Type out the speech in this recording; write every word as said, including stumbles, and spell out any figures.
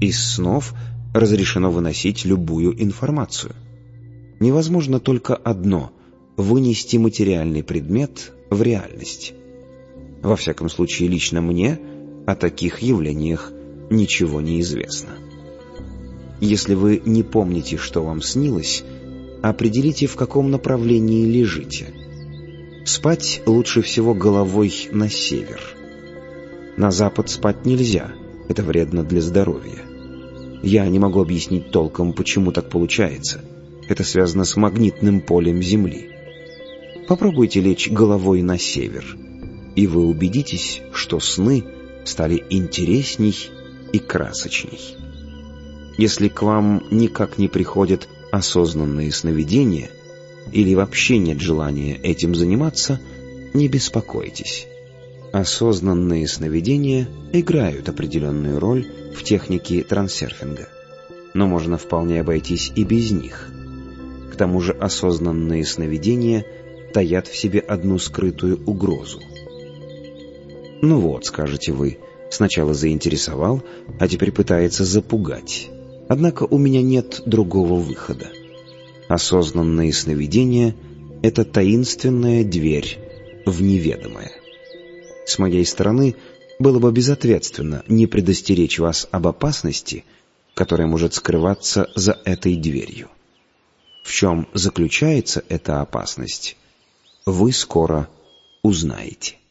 Из снов разрешено выносить любую информацию. Невозможно только одно — вынести материальный предмет в реальность. Во всяком случае, лично мне о таких явлениях ничего не известно. Если вы не помните, что вам снилось, определите, в каком направлении лежите. Спать лучше всего головой на север. На запад спать нельзя, это вредно для здоровья. Я не могу объяснить толком, почему так получается. Это связано с магнитным полем Земли. Попробуйте лечь головой на север, и вы убедитесь, что сны стали интересней и красочней. Если к вам никак не приходят осознанные сновидения или вообще нет желания этим заниматься, не беспокойтесь. Осознанные сновидения играют определенную роль в технике трансерфинга, но можно вполне обойтись и без них. К тому же осознанные сновидения таят в себе одну скрытую угрозу. Ну вот, скажете вы, сначала заинтересовал, а теперь пытается запугать. Однако у меня нет другого выхода. Осознанные сновидения — это таинственная дверь в неведомое. С моей стороны было бы безответственно не предостеречь вас об опасности, которая может скрываться за этой дверью. В чем заключается эта опасность, вы скоро узнаете.